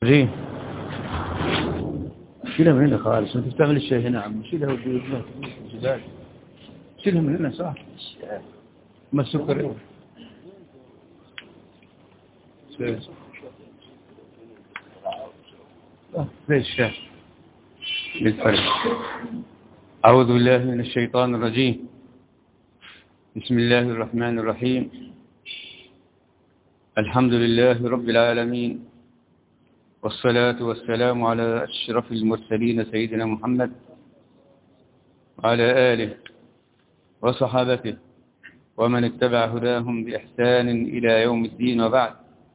جي شيلها من هنا خالص، انت بتعمل الشيء هنا يا عم. شيلها وجيبها في الجبال. شيلها من هنا صح. ما السكر ليش بالفرق. أعوذ بالله من الشيطان الرجيم. بسم الله الرحمن الرحيم. الحمد لله رب العالمين، والصلاة والسلام على أشرف المرسلين سيدنا محمد وعلى آله وصحابته ومن اتبع هداهم بإحسان إلى يوم الدين. وبعد،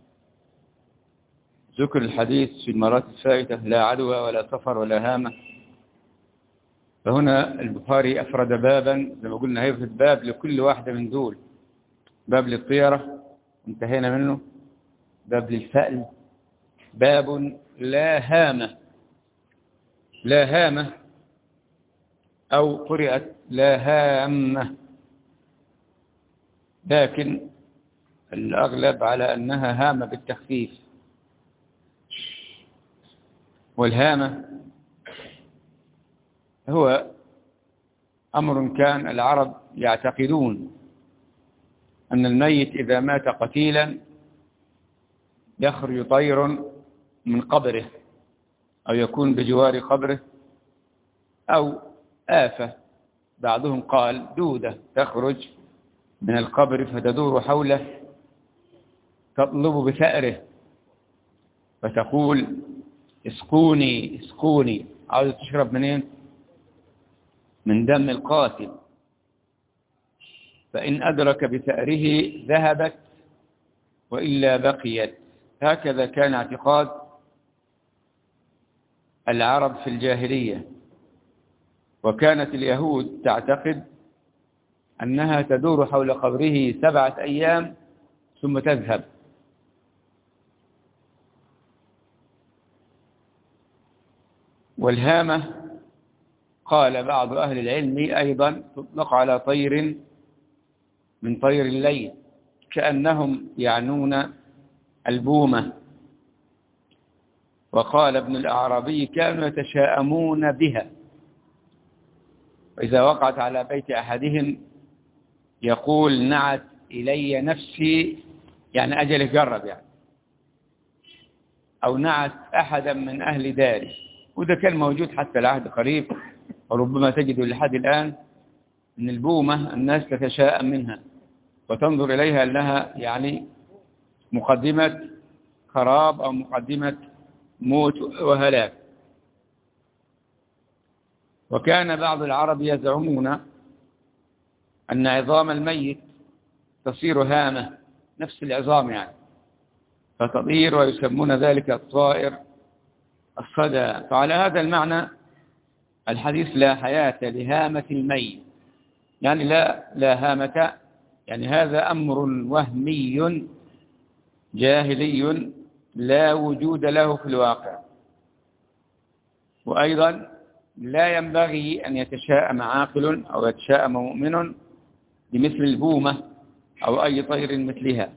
ذكر الحديث في المرات الفائتة لا عدوى ولا سفر ولا هامة. فهنا البخاري أفرد بابا زي ما قلنا، هيفرد باب لكل واحدة من دول. باب للطيرة انتهينا منه، باب للفأل، باب لا هامة. لا هامة أو قرئت لا هامة، لكن الأغلب على أنها هامة بالتخفيف. والهامة هو أمر كان العرب يعتقدون أن الميت إذا مات قتيلا يخرج طير من قبره، أو يكون بجوار قبره، أو آفة. بعضهم قال دودة تخرج من القبر فتدور حوله تطلب بثأره فتقول اسقوني اسقوني. عاوز تشرب منين؟ من دم القاتل. فإن أدرك بثأره ذهبت وإلا بقيت. هكذا كان اعتقاد العرب في الجاهلية. وكانت اليهود تعتقد أنها تدور حول قبره 7 أيام ثم تذهب. والهامة قال بعض أهل العلم أيضا تطلق على طير من طير الليل، كأنهم يعنون البومة. وقال ابن الأعرابي كانوا يتشاءمون بها، وإذا وقعت على بيت أحدهم يقول نعت إلي نفسي، يعني أجله قرب يعني، أو نعت أحدا من أهل داري. وده كان موجود حتى العهد قريب، وربما تجد لحد الآن أن البومة الناس تتشاءم منها وتنظر إليها أنها يعني مقدمة خراب أو مقدمة موت وهلاك. وكان بعض العرب يزعمون أن عظام الميت تصير هامة، نفس العظام يعني، فتطير، ويسمون ذلك الطائر الصدى. فعلى هذا المعنى الحديث لا حياة لهامة الميت، يعني لا هامة، يعني هذا أمر وهمي جاهلي لا وجود له في الواقع. وأيضا لا ينبغي أن يتشاءم عاقل أو يتشاءم مؤمن بمثل البومة أو أي طير مثلها.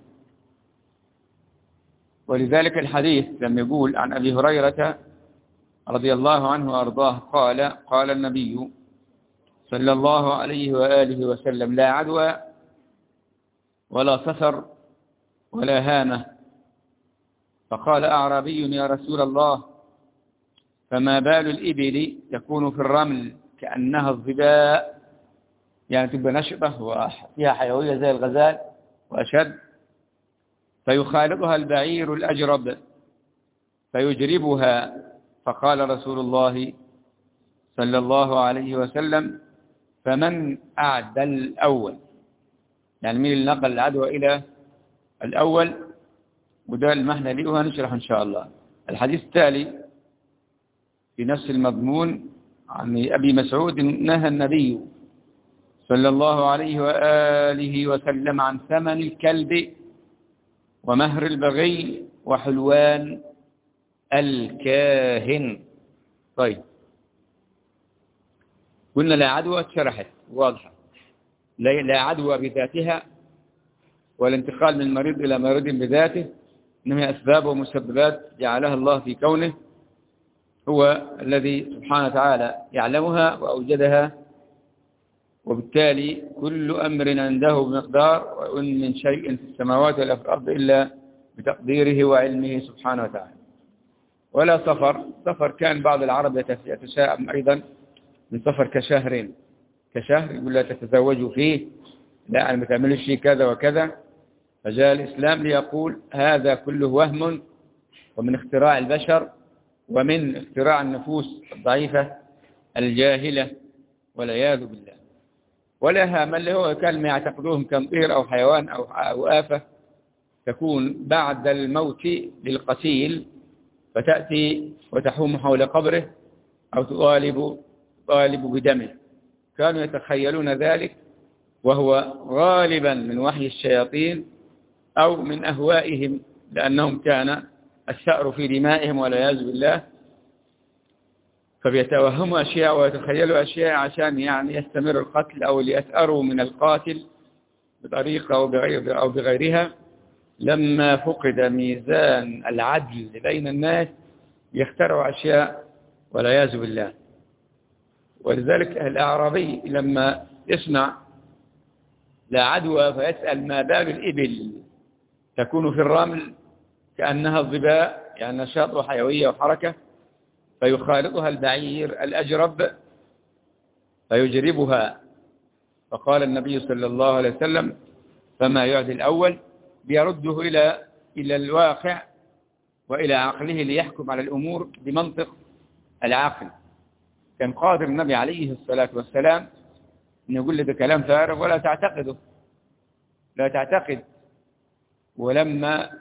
ولذلك الحديث لما يقول عن أبي هريرة رضي الله عنه وأرضاه قال النبي صلى الله عليه وآله وسلم لا عدوى ولا سفر ولا هامة. فقال أعرابي يا رسول الله فما بال الإبل تكون في الرمل كأنها الظباء، يعني تبقى نشطة وفيها حيوية زي الغزال وأشد، فيخالطها البعير الأجرب فيجربها. فقال رسول الله صلى الله عليه وسلم فمن أعدى الأول، يعني مين اللي نقل العدوى إلى الأول؟ وده المعنى ليه وهنشرح إن شاء الله. الحديث التالي في نفس المضمون عن أبي مسعود نهى النبي صلى الله عليه وآله وسلم عن ثمن الكلب ومهر البغي وحلوان الكاهن. طيب، قلنا لا عدوى اتشرحت واضحة، لا عدوى بذاتها ولا انتقال من مريض إلى مريض بذاته، إنما أسباب ومسببات جعلها الله في كونه، هو الذي سبحانه وتعالى يعلمها وأوجدها، وبالتالي كل أمر عنده بمقدار، وإن من شيء في السماوات ولا في الأرض إلا بتقديره وعلمه سبحانه وتعالى. ولا سفر كان بعض العرب يتشائم أيضا بالسفر كشهر يقول لا تتزوجوا فيه، لا أنا ما تعملش شيء كذا وكذا. فجاء الإسلام ليقول هذا كله وهم ومن اختراع البشر ومن اختراع النفوس الضعيفة الجاهلة والعياذ بالله. ولا هام اللي هو كلمة يعتقدوهم كمطير أو حيوان أو آفة تكون بعد الموت للقتيل، فتأتي وتحوم حول قبره أو تطالب بدمه. كانوا يتخيلون ذلك، وهو غالبا من وحي الشياطين أو من أهوائهم، لأنهم كان الثأر في دمائهم والعياذ بالله، فبيتوهموا أشياء ويتخيلوا أشياء عشان يعني يستمر القتل أو ليثأروا من القاتل بطريقة أو بغيرها. لما فقد ميزان العدل بين الناس يخترعوا أشياء والعياذ بالله. ولذلك الأعرابي لما يسمع لا عدوى فيسأل ما بال الإبل تكون في الرمل كأنها الظباء، يعني نشاط وحيوية وحركة، فيخالطها البعير الأجرب فيجربها. فقال النبي صلى الله عليه وسلم فما يعدي الأول، بيرده إلى الواقع وإلى عقله ليحكم على الأمور بمنطق العقل. كان قادر النبي عليه الصلاة والسلام أن يقول لك كلام فارغ ولا تعتقده، لا تعتقد. ولما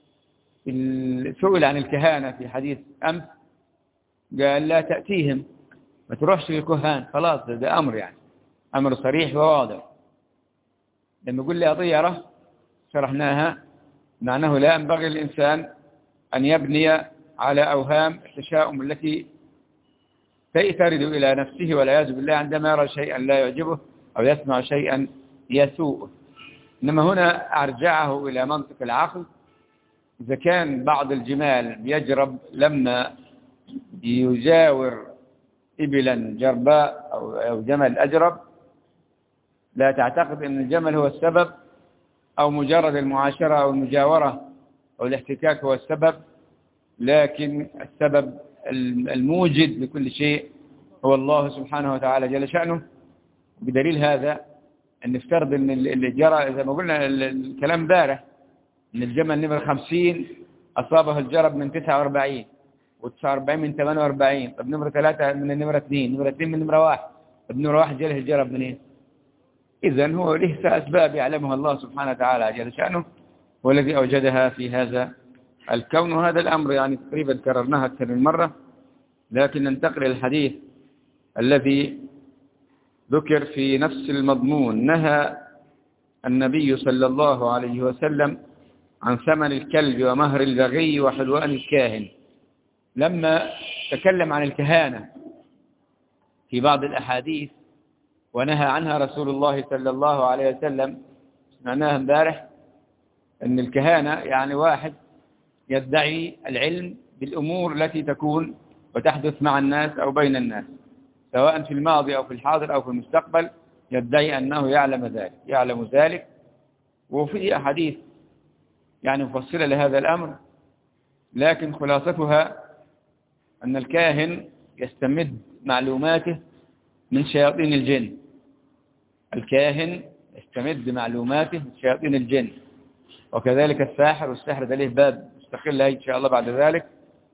سئل عن الكهانة في حديث أمس قال لا تأتيهم، ما تروحش للكهان، خلاص ده أمر، يعني أمر صريح وواضح. لما يقول لي طيرة شرحناها، معناه لا ينبغي للإنسان أن يبني على أوهام التشاؤم التي ترد إلى نفسه والعياذ بالله عندما يرى شيئا لا يعجبه أو يسمع شيئا يسوءه. إنما هنا أرجعه إلى منطق العقل. إذا كان بعض الجمال بيجرب لما يجاور إبلا جرباء أو جمل أجرب، لا تعتقد أن الجمل هو السبب أو مجرد المعاشرة أو المجاورة أو الاحتكاك هو السبب، لكن السبب الموجد لكل شيء هو الله سبحانه وتعالى جل شأنه. بدليل هذا أن نفترض أن اللي جرى زي ما قلنا الكلام بارح، أن الجمل نمرة 50 أصابه الجرب من 49 و49 من 48. طب نمرة 3 من النمرة 2، نمرة 2 من نمرة 1. طب نمرة 1 جاله الجرب منين؟ إذن هو له أسباب يعلمها الله سبحانه وتعالى جل شأنه، والذي أوجدها في هذا الكون. وهذا الأمر يعني تقريبا كررناها أكثر من مرة، لكن ننتقل الحديث الذي ذكر في نفس المضمون. نهى النبي صلى الله عليه وسلم عن ثمن الكلب ومهر البغي وحلوان الكاهن. لما تكلم عن الكهانة في بعض الأحاديث ونهى عنها رسول الله صلى الله عليه وسلم، سمعناها امبارح، أن الكهانة يعني واحد يدعي العلم بالأمور التي تكون وتحدث مع الناس أو بين الناس، سواء في الماضي أو في الحاضر أو في المستقبل، يدعي أنه يعلم ذلك. وفي أحاديث يعني مفصلة لهذا الأمر، لكن خلاصتها أن الكاهن يستمد معلوماته من شياطين الجن. الكاهن يستمد معلوماته من شياطين الجن، وكذلك الساحر، والسحر ده له باب مستقل إن شاء الله بعد ذلك،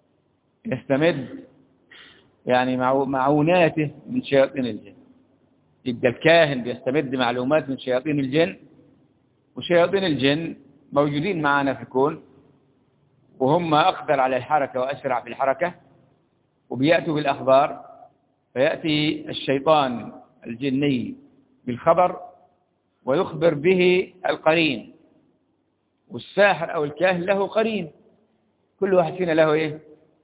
يستمد يعني معوناته من شياطين الجن. يبقى الكاهن بيستمد معلومات من شياطين الجن، وشياطين الجن موجودين معنا في الكون، وهم أقدر على الحركة وأسرع في الحركة، وبيأتوا بالأخبار. فيأتي الشيطان الجني بالخبر ويخبر به القرين، والساحر أو الكاهن له قرين. كل واحد فينا له إيه؟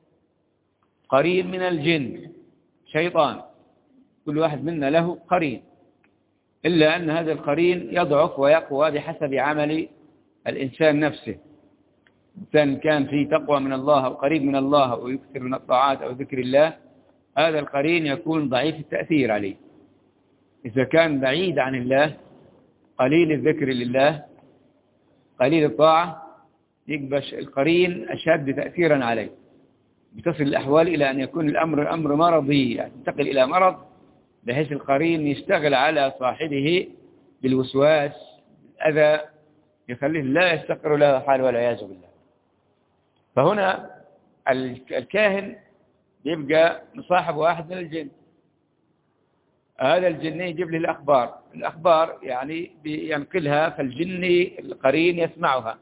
قرين من الجن، شيطان، كل واحد منا له قرين، إلا أن هذا القرين يضعف ويقوى بحسب عمل الإنسان نفسه. إنسان كان فيه تقوى من الله أو قريب من الله أو يكثر من الطاعات أو ذكر الله، هذا القرين يكون ضعيف التأثير عليه. إذا كان بعيد عن الله، قليل الذكر لله، قليل الطاعة، يبقى القرين أشد تأثيرا عليه، بتصل الأحوال إلى أن يكون الأمر أمر مرضي، يعني ينتقل إلى مرض، بحيث القرين يشتغل على صاحبه بالوسواس، الأذى، يخليه لا يستقر له حال والعياذ بالله. فهنا الكاهن يبقى مصاحب واحد من الجن، هذا الجني يجيب له الأخبار يعني بينقلها، فالجني القرين يسمعها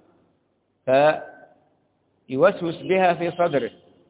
فيوسوس بها في صدره،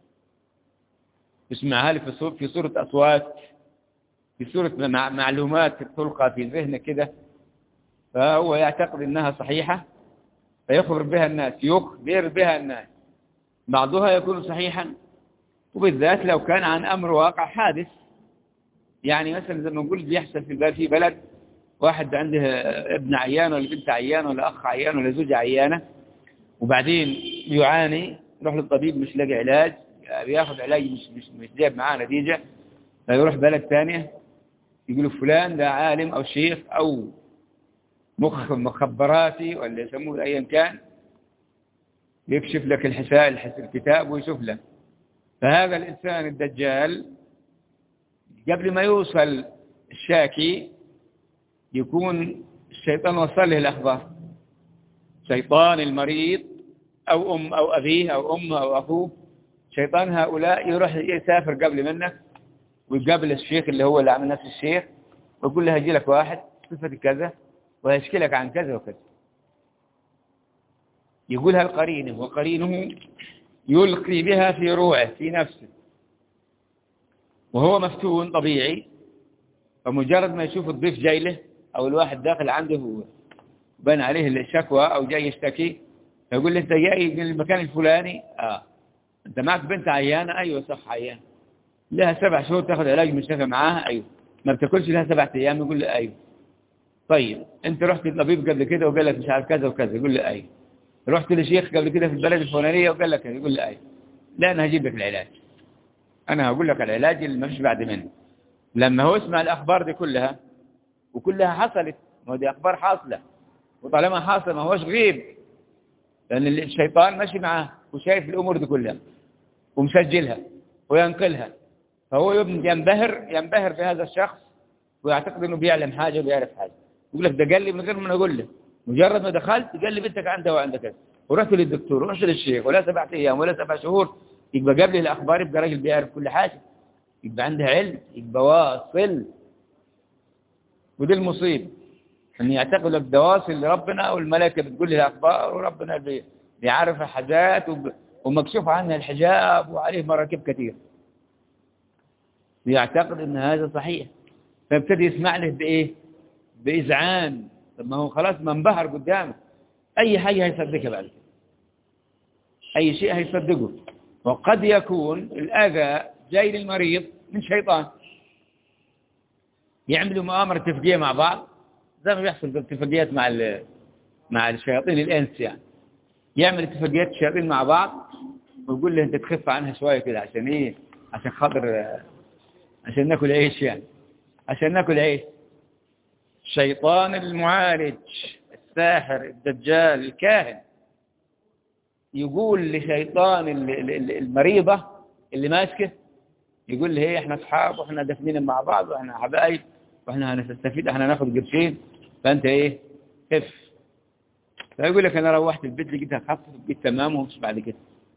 يسمعها في صورة أصوات، في صورة معلومات تلقى في ذهنه كده، فهو يعتقد أنها صحيحة فيخبر بها الناس، بعضها يكون صحيحا، وبالذات لو كان عن أمر واقع حادث. يعني مثلا زي ما نقول بيحصل في بلد واحد عنده ابن عيان ولا بنت عيان ولا أخ عيان ولا زوجة عيانة، وبعدين يعاني، يروح للطبيب مش لاقي علاج، بياخذ علاج مش جايب معاه نتيجة، فيروح بلد ثانية يقولوا فلان ده عالم أو شيخ أو مخبراتي ولا يسموه أيا كان، يكشف لك الكتاب ويشوف لك. فهذا الإنسان الدجال قبل ما يوصل الشاكي يكون الشيطان وصل له الأخبار، شيطان المريض أو أم أو أبيه أو أمه أو أخوه، شيطان هؤلاء يروح يسافر قبل منك ويقابل الشيخ اللي هو اللي عمل نفس الشيخ، ويقول له هيجي لك واحد صفة كذا ويشكي لك عن كذا وكذا، يقولها القرين، وقرينه يلقي بها في روعه في نفسه، وهو مفتون طبيعي، فمجرد ما يشوف الضيف جاي له أو الواحد داخل عنده بان عليه الشكوى أو جاي يشتكي، يقول له أنت جاي من المكان الفلاني؟ أنت معك بنت عيانة؟ أيوة صح عيانة، لها 7 شهور تاخذ علاج مشتكى معاها؟ أيوة. ما بتاكلش لها 7 أيام؟ يقول له أيوة. طيب أنت رحت للطبيب قبل كده وقال لك مش عارف كذا وكذا؟ يقول له أيوة. رحت لشيخ قبل كده في البلد الفلانية وقال لك؟ يقول له أيوة. لا أنا هجيب لك العلاج، أنا هقول لك العلاج اللي ما فيش بعد منه. لما هو يسمع الأخبار دي كلها وكلها حصلت، ما دي أخبار حاصلة، وطالما حاصل ما هوش غيب، لأن الشيطان ماشي معاه وشايف الأمور دي كلها ومسجلها وينقلها، فهو ينبهر بهذا الشخص ويعتقد أنه بيعلم حاجة وبيعرف حاجة، يقول لك ده قال لي من غير ما أقول له، مجرد ما دخلت قال لي بنتك عندها وعندها كذا، ورحت للدكتور ورحت للشيخ، ولا 7 أيام ولا 7 شهور، يبقى قبل الأخبار، يبقى راجل بيعرف كل حاجة، يبقى عنده علم، يبقى واصل. ودي المصيبة، أن يعتقد لك ده واصل لربنا والملائكة بتقول له الأخبار، وربنا بيعرف حاجات ومكشوف عنها الحجاب وعليه مراكب كثير، ويعتقد أن هذا صحيح، فابتدي يسمع له بإيه؟ بإذعان. طب ما هو خلاص ما انبهر قدامه، أي حاجة هيصدقها بعد كده، أي شيء هيصدقه. وقد يكون الأذى جاي للمريض من شيطان، يعملوا مؤامرة اتفاقية مع بعض زي ما بيحصل في اتفاقيات مع الشياطين الإنس، يعني يعمل اتفاقيات الشياطين مع بعض ويقول له أنت تخف عنها شوية كده، عشان إيه؟ عشان خاطر عشان ناكل عيش، يعني عشان ناكل عيش. الشيطان المعالج، الساحر، الدجال، الكاهن، يقول لشيطان المريضة اللي ماسكه، يقول له احنا اصحاب واحنا دفنين مع بعض واحنا حبايب واحنا هنستفيد، احنا هناخد قرشين، فانت خف. فيقول لك انا روحت البيت لقيتها خفت، بقيت تمام ومش بعد كده،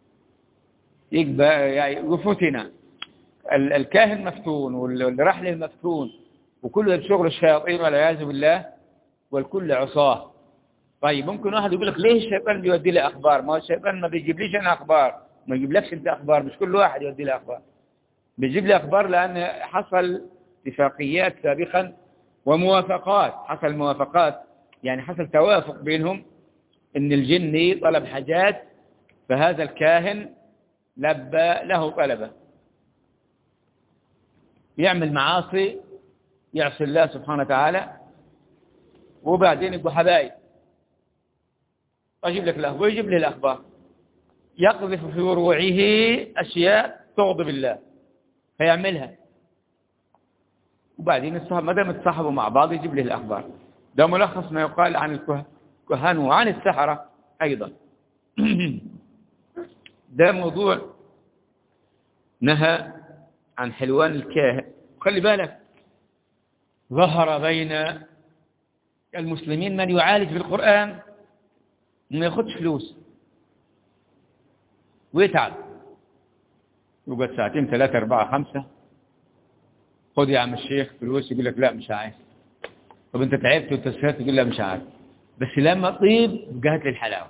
يبقى يعني فتنا. الكاهن مفتون واللي راح له مفتون، وكل شغل الشياطين والعياذ بالله، والكل عصاه. طيب ممكن واحد يقول لك ليه الشيطان بيودي لي اخبار؟ ما هو الشيطان ما بيجيبليش انا اخبار، ما يجيبلكش انت اخبار، مش كل واحد يودي لي اخبار، بيجيب لي أخبار لأن حصل اتفاقيات سابقا وموافقات، حصل موافقات، يعني حصل توافق بينهم إن الجني طلب حاجات، فهذا الكاهن لبى له طلبه، يعمل معاصي، يعصي الله سبحانه وتعالى، وبعدين يبقوا حبايب، أجيب لك الأخبار ويجيب لي الأخبار، يقذف في روعه أشياء تغضب الله فيعملها، وبعدين الصحابة ما دام اتصاحبوا مع بعض يجيب له الأخبار. ده ملخص ما يقال عن الكهان وعن السحرة أيضا. ده موضوع نهى عن حلوان الكاهن. خلي بالك، ظهر بين المسلمين من يعالج بالقرآن وما ياخدش فلوس ويتعب، يقعد ساعتين 3 4 5، خد يا عم الشيخ فلوس، يقول لك لا مش عايز. طب انت تعبت وتسهرت، يقول لا مش عايز. بس لما طيب جهت لي الحلاوة،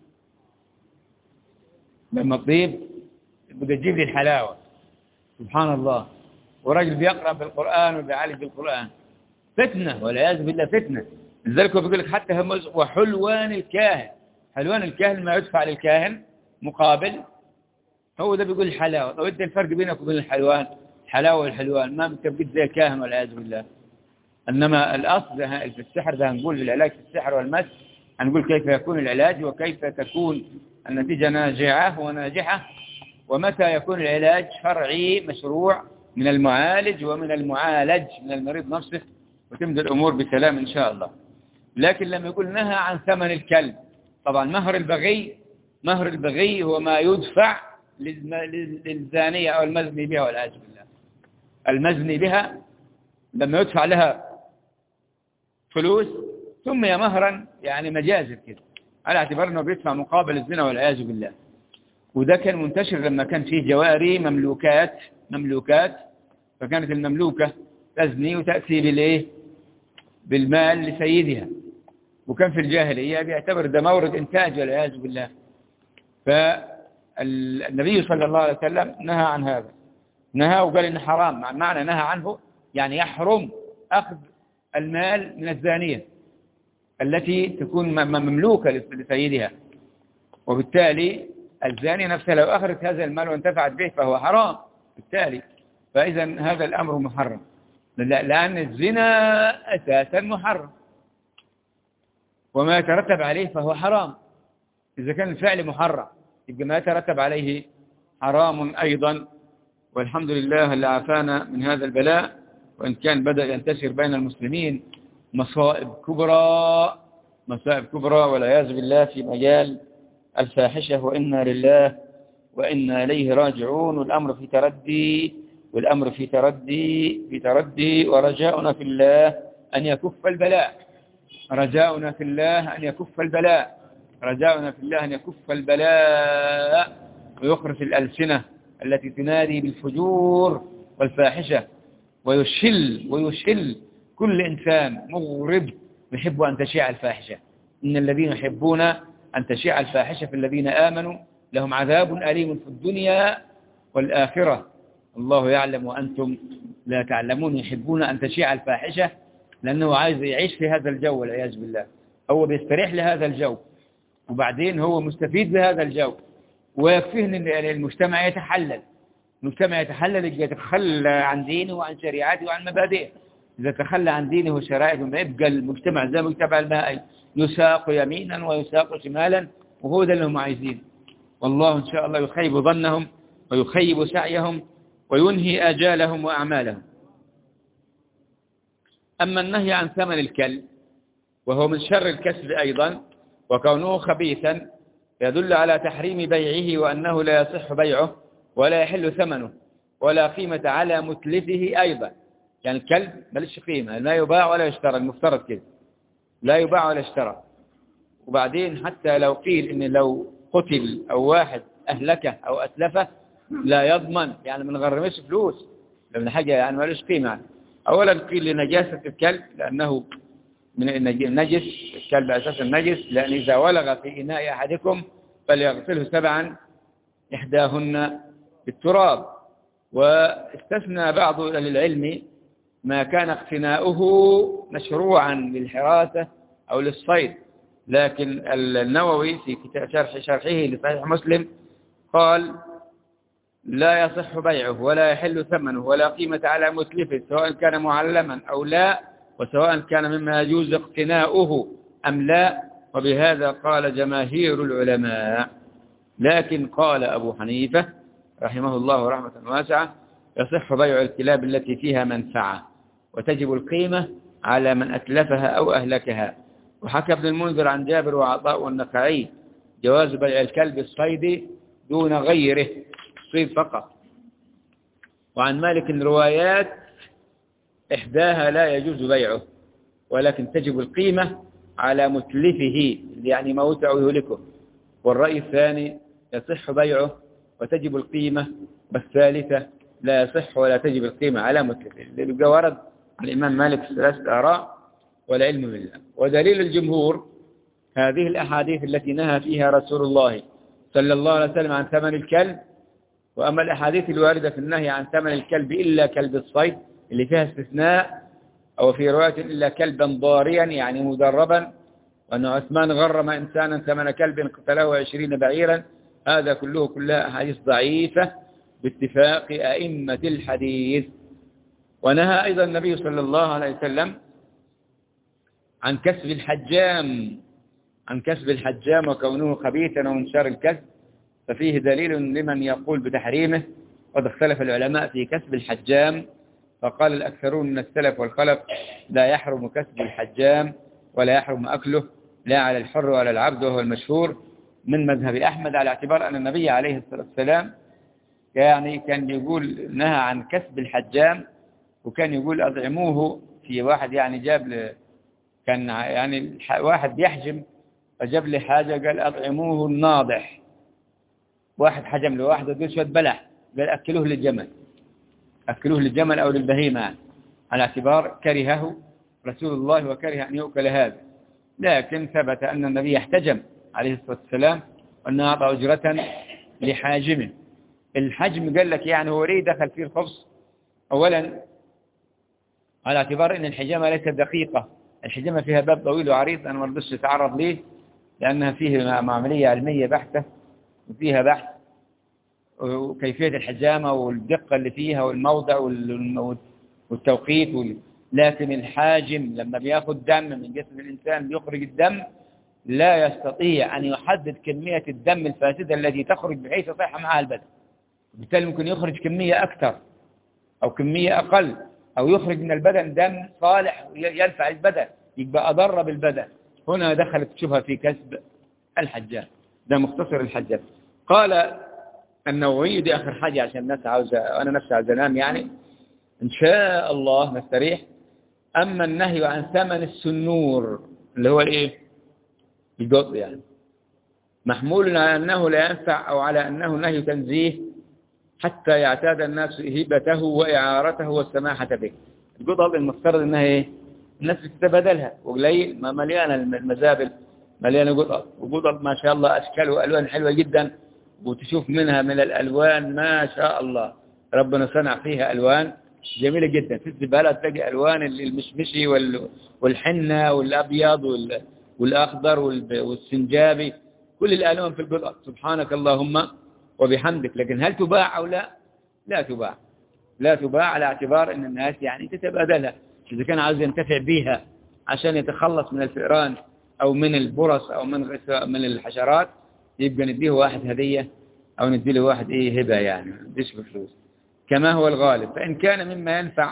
لما طيب بدأ تجيب لي الحلاوة. سبحان الله. وراجل بيقرأ بالقرآن وبيعالج بالقرآن، فتنة والعياذ بالله، فتنة. لذلك هو بيقول لك حتى هم وحلوان الكاهن، حلوان الكاهن ما يدفع للكاهن مقابل، هو ده بيقول الحلاوة. طب انت الفرق بينك وبين الحلوان، الحلاوة والحلوان ما بتبقى زي الكاهن والعياذ بالله. انما الاصل في السحر ده هنقول العلاج في السحر والمس، هنقول كيف يكون العلاج وكيف تكون النتيجة ناجعة وناجحة، ومتى يكون العلاج شرعي مشروع من المعالج ومن المعالج من المريض نفسه، وتمضي الأمور بسلام إن شاء الله. لكن لما يقول نهى عن ثمن الكلب، طبعا مهر البغي هو ما يدفع للزانية أو المزني بها والعياذ بالله. المزني بها لما يدفع لها فلوس ثم مهرا، يعني مجازر كده، على اعتبار أنه بيدفع مقابل الزنا والعياذ بالله. وده كان منتشر لما كان فيه جواري مملوكات، فكانت المملوكة تزني وتأتي بالمال لسيدها، وكان في الجاهلية بيعتبر ده مورد إنتاج والعياذ بالله. فالنبي صلى الله عليه وسلم نهى عن هذا، نهى وقال إنه حرام. معنى نهى عنه يعني يحرم أخذ المال من الزانية التي تكون مملوكة لسيدها، وبالتالي الزانية نفسها لو أخذت هذا المال وانتفعت به فهو حرام بالتالي. فإذا هذا الأمر محرم، لأن الزنا أساسا محرم، وما يترتب عليه فهو حرام. إذا كان الفعل محرم يبقى ما يترتب عليه حرام أيضا. والحمد لله اللي عافانا من هذا البلاء، وإن كان بدأ ينتشر بين المسلمين مصائب كبرى والعياذ بالله في مجال الفاحشة، وإنا لله وإنا إليه راجعون. والأمر في تردي ورجاؤنا في الله أن يكف البلاء ويخرج الألسنة التي تنادي بالفجور والفاحشة، ويشل كل إنسان مغرب يحب أن تشيع الفاحشة. إن الذين يحبون أن تشيع الفاحشة في الذين آمنوا لهم عذاب أليم في الدنيا والآخرة، الله يعلم وأنتم لا تعلمون. يحبون أن تشيع الفاحشة لأنه عايز يعيش في هذا الجو والعياذ بالله، هو بيستريح لهذا الجو، وبعدين هو مستفيد بهذا الجو، ويكفيه أن المجتمع يتحلل. يتخلى عن دينه وعن شريعته وعن مبادئه. إذا تخلى عن دينه وشرائعه ما يبقى المجتمع زي مجتمع المائي، يساق يمينا ويساق شمالا، وهو ده اللي هم عايزين. والله إن شاء الله يخيب ظنهم ويخيب سعيهم وينهي آجالهم وأعمالهم. أما النهي عن ثمن الكلب وهو من شر الكسب أيضا، وكونه خبيثا يدل على تحريم بيعه، وأنه لا يصح بيعه ولا يحل ثمنه ولا قيمة على متلفه أيضا. يعني الكلب ملش قيمة، لا يباع ولا يشترى، المفترض كده لا يباع ولا يشترى. وبعدين حتى لو قيل إن لو قتل أو واحد أهلكه أو أتلفه لا يضمن، يعني من غرمش فلوس لأن حاجة يعني ملش قيمة. يعني أولا قيل لنجاسة الكلب لأنه من النجس، الكلب أساسا نجس، لأن إذا ولغ في إناء أحدكم فليغسله 7 إحداهن بالتراب. واستثنى بعض أهل العلم ما كان اقتناؤه مشروعا للحراسة أو للصيد، لكن النووي في كتاب شرحه لصحيح مسلم قال لا يصح بيعه ولا يحل ثمنه ولا قيمة على متلفه سواء كان معلما أو لا، وسواء كان مما يجوز اقتناؤه أم لا. وبهذا قال جماهير العلماء. لكن قال أبو حنيفة رحمه الله رحمة واسعة يصح بيع الكلاب التي فيها منفعة وتجب القيمة على من أتلفها أو أهلكها. وحكى ابن المنذر عن جابر وعطاء والنخعي جواز بيع الكلب الصيد دون غيره، الصيد فقط. وعن مالك روايات إحداها لا يجوز بيعه ولكن تجب القيمة على متلفه يعني موته أو يهلكه. والرأي الثاني يصح بيعه وتجب القيمة، والثالثة لا يصح ولا تجب القيمة على متلفه. اللي ورد عن الإمام مالك 3 آراء والعلم بالله. ودليل الجمهور هذه الأحاديث التي نهى فيها رسول الله صلى الله عليه وسلم عن ثمن الكلب. وأما الأحاديث الواردة في النهي عن ثمن الكلب إلا كلب الصيد اللي فيها استثناء، أو في رواية إلا كلبا ضاريا يعني مدربا، وأن عثمان غرم إنسانا ثمن كلب قتله 20 بعيرا، هذا كلها أحاديث ضعيفة باتفاق أئمة الحديث. ونهى أيضا النبي صلى الله عليه وسلم عن كسب الحجام وكونه خبيثا ومن شر الكسب، ففيه دليل لمن يقول بتحريمه. قد اختلف العلماء في كسب الحجام، فقال الأكثرون من السلف والخلف لا يحرم كسب الحجام ولا يحرم أكله لا على الحر ولا العبد، وهو المشهور من مذهب أحمد، على اعتبار أن النبي عليه الصلاة والسلام كان يقول نهى عن كسب الحجام، وكان يقول أطعموه. في واحد يعني كان يعني واحد بيحجم فجاب لي حاجة قال أطعموه الناضح، واحد حجم لواحد وقال شوية بلح قال أكلوه للجمل أو للبهيمة، على اعتبار كرهه رسول الله وكره أن يؤكل هذا. لكن ثبت أن النبي احتجم عليه الصلاة والسلام وأنه أعطى أجرة لحاجمه. الحجم قال لك يعني هو ليه دخل فيه الخبز؟ أولا على اعتبار أن الحجامة ليست دقيقة، الحجامة فيها باب طويل وعريض، أنا ما رضيتش أتعرض ليه لأنها فيه عملية علمية بحتة وفيها بحث وكيفية الحجامة والدقة اللي فيها والموضع والتوقيت لكن الحاجم لما بياخد دم من جسم الإنسان بيخرج الدم لا يستطيع أن يحدد كمية الدم الفاسدة التي تخرج بحيث يصح معها البدن، بالتالي ممكن يخرج كمية أكثر أو كمية أقل، أو يخرج من البدن دم صالح ينفع البدن يبقى أضر بالبدن. هنا دخلت شبهة في كسب الحجام. ده مختصر الحجام. قال النووي دي آخر حاجة عشان الناس أنا نفسي عاوز أنام يعني إن شاء الله نستريح. أما النهي عن ثمن السنور اللي هو الإيه؟ القط يعني، محمول على أنه لا ينفع أو على أنه نهي تنزيه حتى يعتاد الناس هبته وإعارته والسماحة به. القطط المفترض أنها إيه؟ الناس بتتبادلها، وقليل ما مليانة المزابل مليانة قطط، وقطط ما شاء الله أشكال وألوان حلوة جدا، وتشوف منها من الألوان ما شاء الله ربنا صنع فيها ألوان جميلة جدا. في الزبالة تلاقي ألوان المشمشي والحنة والأبيض والأخضر والسنجابي، كل الألوان في القطط سبحانك اللهم وبحمدك. لكن هل تباع أو لا؟ لا تباع على اعتبار أن الناس يعني تتبادلها. إذا كان عاوز ينتفع بها عشان يتخلص من الفئران أو من البرص أو من الحشرات يبقى نديه واحد هدية أو نديه واحد هبة يعني نديش بفلوس كما هو الغالب. فإن كان مما ينفع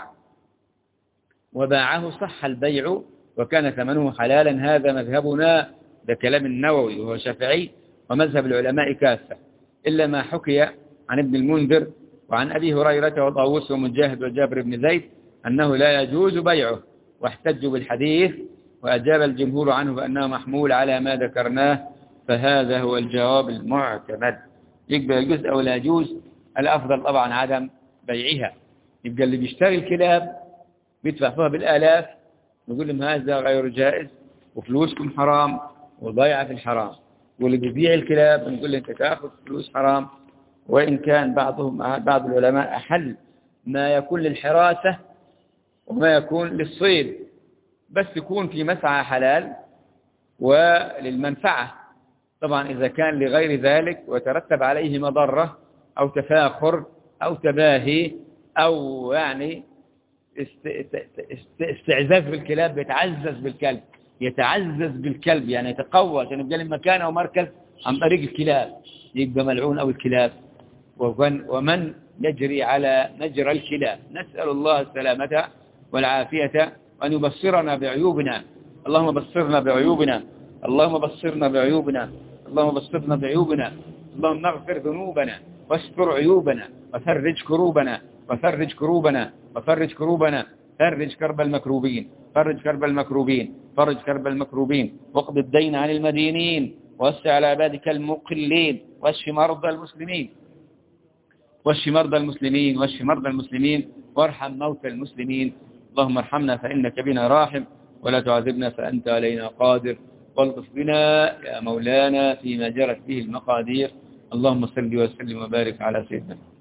وباعه صح البيع وكان ثمنه حلالا. هذا مذهبنا، ده كلام النووي وهو شافعي ومذهب العلماء كافة، إلا ما حكي عن ابن المنذر وعن أبي هريرة وطاووس ومجاهد وجابر بن زيد أنه لا يجوز بيعه، واحتجوا بالحديث وأجاب الجمهور عنه بأنه محمول على ما ذكرناه، فهذا هو الجواب المعتمد. يبقى يجوز أو لا يجوز، الأفضل طبعا عدم بيعها. يبقى اللي بيشتري الكلاب بيدفع فيها بالآلاف نقول لهم هذا غير جائز وفلوسكم حرام وضيعة في الحرام، واللي بيبيع الكلاب نقول له انت تاخذ فلوس حرام. وإن كان بعض العلماء أحل ما يكون للحراسة وما يكون للصيد، بس يكون في مسعى حلال وللمنفعة. طبعا إذا كان لغير ذلك وترتب عليه مضرة أو تفاخر أو تباهي أو يعني استعزاز بالكلاب، يتعزز بالكلب يعني يتقوى عشان يبقى له مكان أو مركز عن طريق الكلاب، يبقى ملعون أو الكلاب، ومن يجري على مجرى الكلاب. نسأل الله السلامة والعافية، وأن يبصرنا بعيوبنا. اللهم بصرنا بعيوبنا، اللهم بصرنا بعيوبنا، اللهم بصرنا بعيوبنا، اللهم اغفر ذنوبنا واستر عيوبنا وفرج كروبنا، وفرج كروبنا، وفرج كروبنا، فرج كرب المكروبين، فرج كرب المكروبين، فرج كرب المكروبين، واقض الدين عن المدينين، ووسع على عبادك المقلين، واشف مرضى المسلمين، واشف مرضى المسلمين، واشف مرضى المسلمين، وارحم موتى المسلمين. اللهم ارحمنا فإنك بنا راحم، ولا تعذبنا فأنت علينا قادر، والطف بنا يا مولانا فيما جرت به المقادير. اللهم صل وسلم وبارك على سيدنا